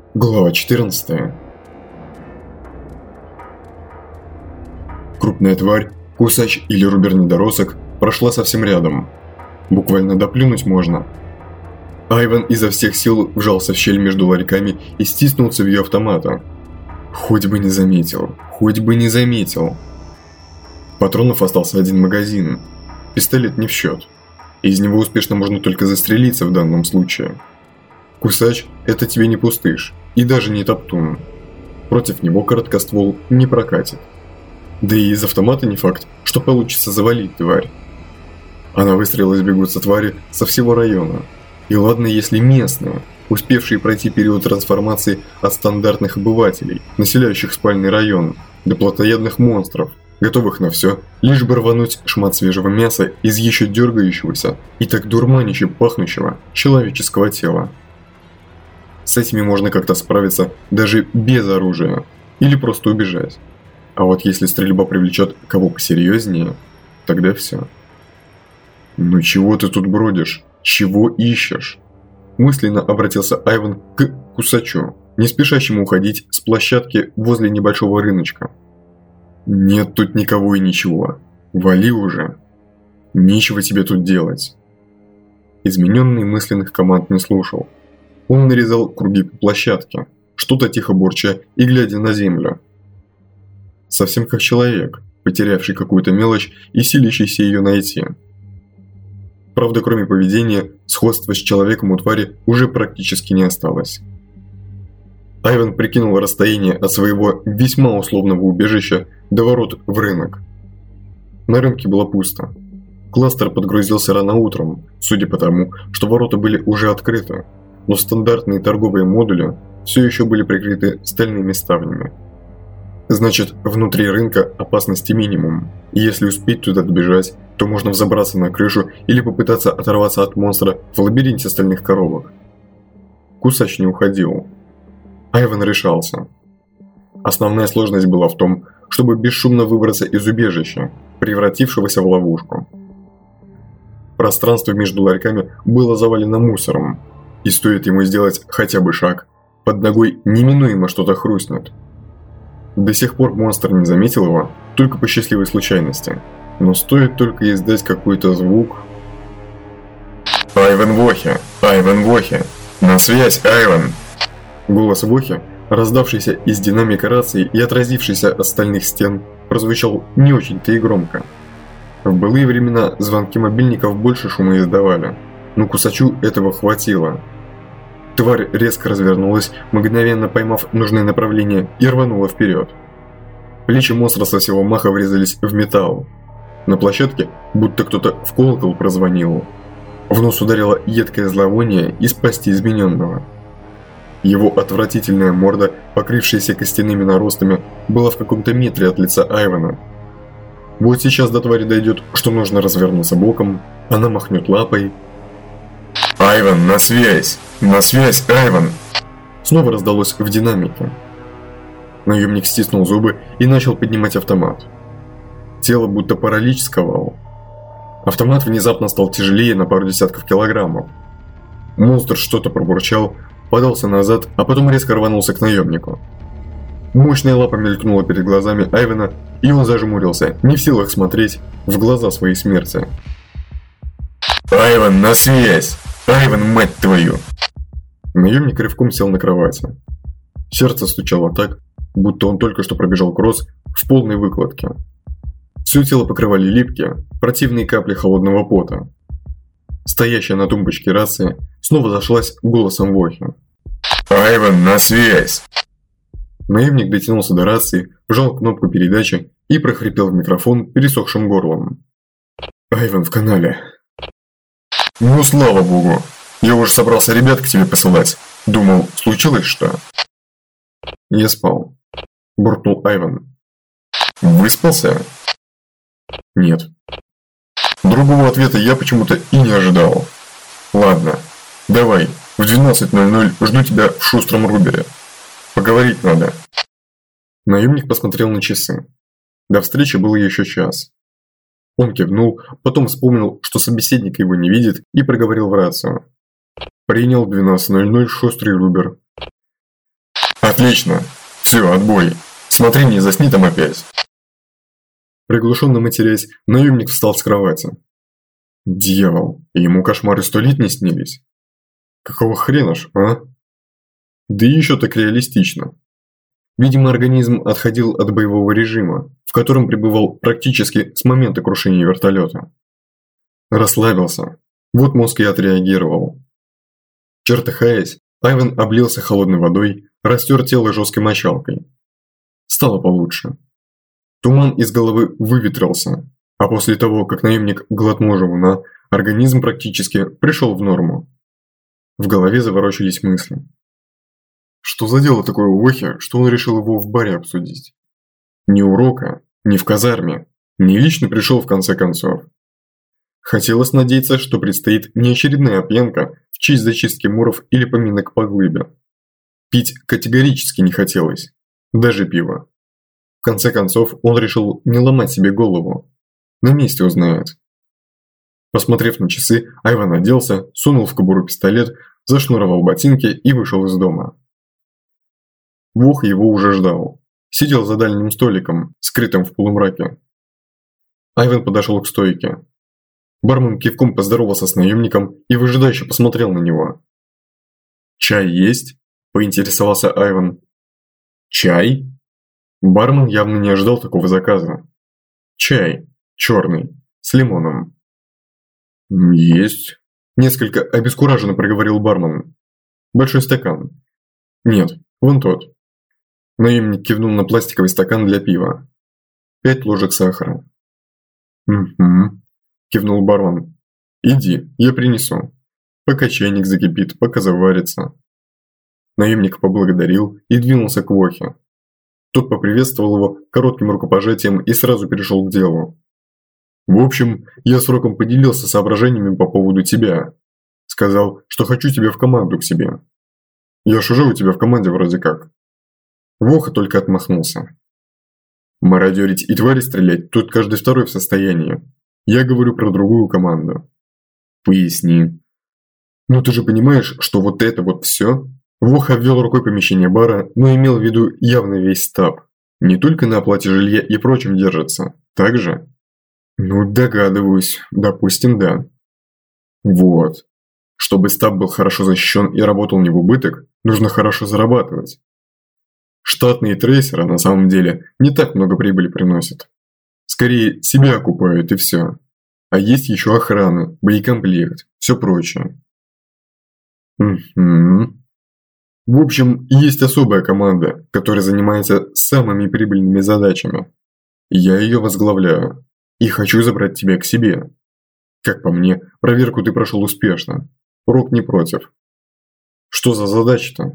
Глава 14. Крупная тварь, кусач или рубер-недоросок, прошла совсем рядом. Буквально доплюнуть можно. Айван изо всех сил вжался в щель между ларьками и стиснул цевьё автомата. Хоть бы не заметил, хоть бы не заметил. Патронов остался один магазин. Пистолет не в счет. Из него успешно можно только застрелиться в данном случае. Кусач – это тебе не пустыш, и даже не топтун. Против него короткоствол не прокатит. Да и из автомата не факт, что получится завалить тварь. А на выстрелы сбегутся твари со всего района. И ладно, если местные, успевшие пройти период трансформации от стандартных обывателей, населяющих спальный район, до плотоядных монстров, готовых на все, лишь бы рвануть шмат свежего мяса из еще дергающегося и так дурманище пахнущего человеческого тела. С этими можно как-то справиться даже без оружия, или просто убежать. А вот если стрельба привлечет кого посерьезнее, тогда все. «Ну чего ты тут бродишь? Чего ищешь?» Мысленно обратился Айван к кусачу, не спешащему уходить с площадки возле небольшого рыночка. «Нет тут никого и ничего. Вали уже. Нечего тебе тут делать». Измененный мысленных команд не слушал. Он нарезал круги по площадке, что-то тихо бурча и глядя на землю. Совсем как человек, потерявший какую-то мелочь и силящийся ее найти. Правда, кроме поведения, сходства с человеком у твари уже практически не осталось. Айван прикинул расстояние от своего весьма условного убежища до ворот в рынок. На рынке было пусто. Кластер подгрузился рано утром, судя по тому, что ворота были уже открыты, но стандартные торговые модули все еще были прикрыты стальными ставнями. Значит, внутри рынка опасности минимум, и если успеть туда добежать, то можно взобраться на крышу или попытаться оторваться от монстра в лабиринте стальных коробок. Кусач не уходил. Айван решался. Основная сложность была в том, чтобы бесшумно выбраться из убежища, превратившегося в ловушку. Пространство между ларьками было завалено мусором, и стоит ему сделать хотя бы шаг, под ногой неминуемо что-то хрустнет. До сих пор монстр не заметил его, только по счастливой случайности. Но стоит только издать какой-то звук... «Айван Вохе! Айван Вохе! На связь, Айван!» Голос Вохе, раздавшийся из динамика рации и отразившийся от стальных стен, прозвучал не очень-то и громко. В былые времена звонки мобильников больше шума издавали, но кусачу этого хватило. Тварь резко развернулась, мгновенно поймав нужное направление, и рванула вперед. Плечи монстра со всего маха врезались в металл. На площадке будто кто-то в колокол прозвонил. В нос ударило едкое зловоние из пасти измененного. Его отвратительная морда, покрывшаяся костяными наростами, была в каком-то метре от лица Айвана. Вот сейчас до твари дойдет, что нужно развернуться боком, она махнет лапой. «Айван, на связь! На связь, Айван!» Снова раздалось в динамике. Наемник стиснул зубы и начал поднимать автомат. Тело будто паралич сковал. Автомат внезапно стал тяжелее на пару десятков килограммов. Монстр что-то пробурчал, подался назад, а потом резко рванулся к наемнику. Мощная лапа мелькнула перед глазами Айвана, и он зажмурился, не в силах смотреть в глаза своей смерти. «Айван, на связь! Айван, мать твою!» Наемник рывком сел на кровати. Сердце стучало так, будто он только что пробежал кросс в полной выкладке. Все тело покрывали липкие, противные капли холодного пота. Стоящая на тумбочке рация снова зашлась голосом Вохи. «Айван, на связь!» Наемник дотянулся до рации, вжал кнопку передачи и прохрипел в микрофон пересохшим горлом. «Айван в канале». «Ну, слава богу! Я уже собрался ребят к тебе посылать. Думал, случилось что?» «Я спал», – буркнул Айван. «Выспался?» «Нет». Другого ответа я почему-то и не ожидал. «Ладно, давай, в 12:00 жду тебя в шустром рубере. Поговорить надо». Наемник посмотрел на часы. До встречи было еще час. Он кивнул, потом вспомнил, что собеседник его не видит, и проговорил в рацию. «Принял 12:00 шустрый рубер. Отлично. Все, отбой. Смотри, не засни там опять. Приглушенно матерясь, наемник встал с кровати. Дьявол, ему кошмары 100 лет не снились. Какого хрена ж, а? Да и еще так реалистично. Видимо, организм отходил от боевого режима, в котором пребывал практически с момента крушения вертолета. Расслабился. Вот мозг и отреагировал. Чертыхаясь, Айвен облился холодной водой, растер тело жесткой мочалкой. Стало получше. Туман из головы выветрился, а после того, как наемник глотнул жевуна, организм практически пришел в норму. В голове заворочились мысли. Что за дело такое у Вохи, что он решил его в баре обсудить? Ни урока, ни в казарме, ни лично пришел в конце концов. Хотелось надеяться, что предстоит не очередная пьянка в честь зачистки муров или поминок по глыбе. Пить категорически не хотелось, даже пиво. В конце концов, он решил не ломать себе голову. На месте узнает. Посмотрев на часы, Айвен оделся, сунул в кобуру пистолет, зашнуровал ботинки и вышел из дома. Вох его уже ждал. Сидел за дальним столиком, скрытым в полумраке. Айвен подошел к стойке. Бармен кивком поздоровался с наемником и выжидающе посмотрел на него. «Чай есть?» – поинтересовался Айвен. «Чай?» Бармен явно не ожидал такого заказа. «Чай. Черный. С лимоном». «Есть», – несколько обескураженно проговорил бармен. «Большой стакан». «Нет, вон тот». Наемник кивнул на пластиковый стакан для пива. 5 ложек сахара. «Угу», – кивнул бармен. «Иди, я принесу. Пока чайник закипит, пока заварится». Наемник поблагодарил и двинулся к Вохе. Тот поприветствовал его коротким рукопожатием и сразу перешел к делу. «В общем, я с Роком поделился соображениями по поводу тебя. Сказал, что хочу тебя в команду к себе. Я ж уже у тебя в команде вроде как». Воха только отмахнулся. «Мародерить и твари стрелять тут каждый второй в состоянии. Я говорю про другую команду». «Поясни». «Ну ты же понимаешь, что вот это вот все?» Воха обвел рукой помещение бара, но имел в виду явно весь стаб. Не только на оплате жилья и прочем держится. Так же? Ну, догадываюсь. Допустим, да. Вот. Чтобы стаб был хорошо защищен и работал не в убыток, нужно хорошо зарабатывать. Штатные трейсеры, на самом деле, не так много прибыли приносят. Скорее, себя окупают и все. А есть еще охрана, боекомплект, все прочее. Угу. В общем, есть особая команда, которая занимается самыми прибыльными задачами. Я ее возглавляю. И хочу забрать тебя к себе. Как по мне, проверку ты прошел успешно. Рок не против. Что за задача-то?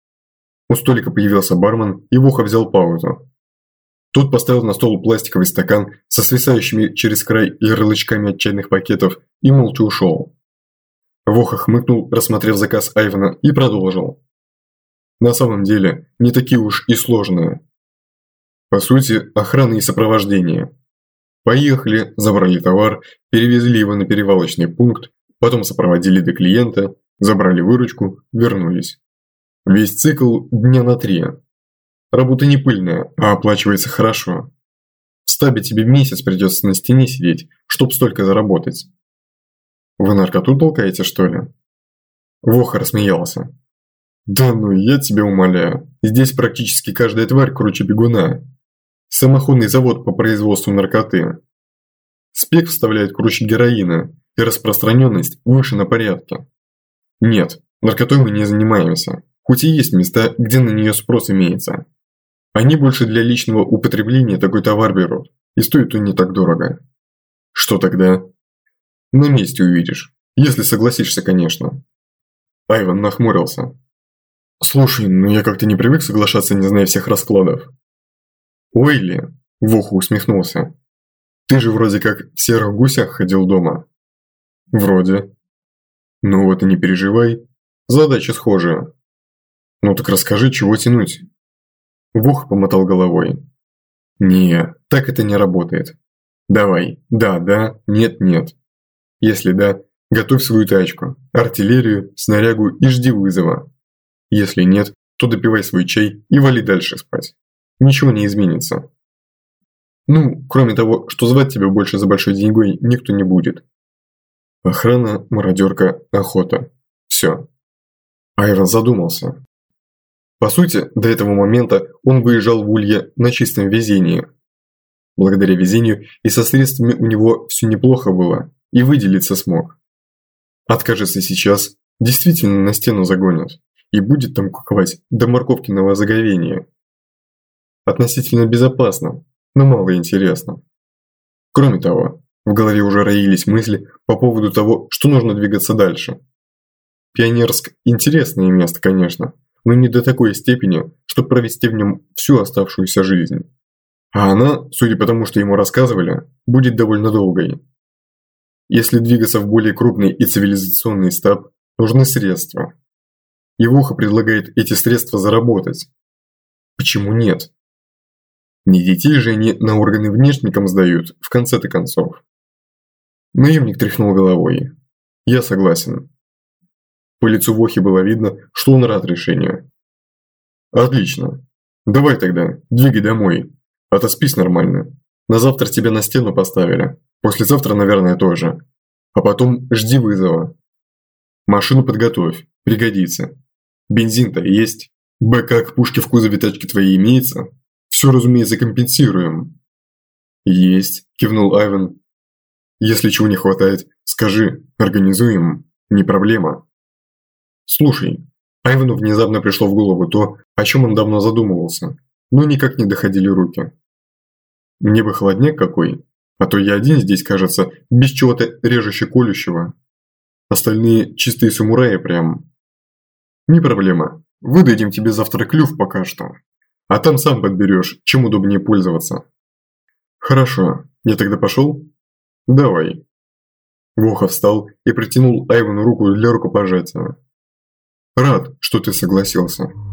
У столика появился бармен, и Воха взял паузу. Тот поставил на стол пластиковый стакан со свисающими через край ярлычками от чайных пакетов и молча ушел. Воха хмыкнул, рассмотрев заказ Айвена, и продолжил. На самом деле, не такие уж и сложные. По сути, охрана и сопровождение. Поехали, забрали товар, перевезли его на перевалочный пункт, потом сопроводили до клиента, забрали выручку, вернулись. Весь цикл дня на 3. Работа не пыльная, а оплачивается хорошо. В стабе тебе месяц придется на стене сидеть, чтоб столько заработать. Вы наркоту толкаете, что ли? Воха рассмеялся. Да ну, я тебя умоляю, здесь практически каждая тварь круче бегуна. Самоходный завод по производству наркоты. Спек вставляет круче героина, и распространенность выше на порядке. Нет, наркотой мы не занимаемся, хоть и есть места, где на нее спрос имеется. Они больше для личного употребления такой товар берут, и стоит он не так дорого. Что тогда? На месте увидишь, если согласишься, конечно. Айвен нахмурился. Слушай, ну я как-то не привык соглашаться, не зная всех раскладов. Ой ли, Воха усмехнулся. Ты же вроде как в серых гусях ходил дома. Вроде. Ну вот и не переживай, задача схожая. Ну так расскажи, чего тянуть. Воха помотал головой. Не, так это не работает. Давай, да, нет. Если да, готовь свою тачку, артиллерию, снарягу и жди вызова. Если нет, то допивай свой чай и вали дальше спать. Ничего не изменится. Ну, кроме того, что звать тебя больше за большой деньгой никто не будет. Охрана, мародерка, охота. Все. Айван задумался. По сути, до этого момента он выезжал в Улье на чистом везении. Благодаря везению и со средствами у него все неплохо было, и выделиться смог. Откажется сейчас, действительно на стену загонят, и будет там куковать до морковкиного заговения. Относительно безопасно, но мало интересно. Кроме того, в голове уже роились мысли по поводу того, что нужно двигаться дальше. Пионерск – интересное место, конечно, но не до такой степени, чтобы провести в нем всю оставшуюся жизнь. А она, судя по тому, что ему рассказывали, будет довольно долгой. Если двигаться в более крупный и цивилизационный стаб, нужны средства. И Воха предлагает эти средства заработать. Почему нет? Не детей же они на органы внешникам сдают, в конце-то концов. Наемник тряхнул головой. Я согласен. По лицу Вохи было видно, что он рад решению. Отлично. Давай тогда, двигай домой. Отоспись нормально. На завтра тебя на стену поставили. Послезавтра, наверное, тоже. А потом жди вызова. Машину подготовь, пригодится. Бензин-то есть. БК к пушке в кузове тачки твоей имеется. Все, разумеется, компенсируем. Есть, кивнул Айван. Если чего не хватает, скажи, организуем, не проблема. Слушай, Айвану внезапно пришло в голову то, о чем он давно задумывался, но никак не доходили руки. Мне бы холодняк какой, а то я один здесь, кажется, без чего-то режуще-колющего. Остальные чистые самураи прям. Не проблема, выдадим тебе завтра клюв пока что. А там сам подберешь, чем удобнее пользоваться. Хорошо, я тогда пошел? Давай. Воха встал и протянул Айвану руку для рукопожатия. Рад, что ты согласился.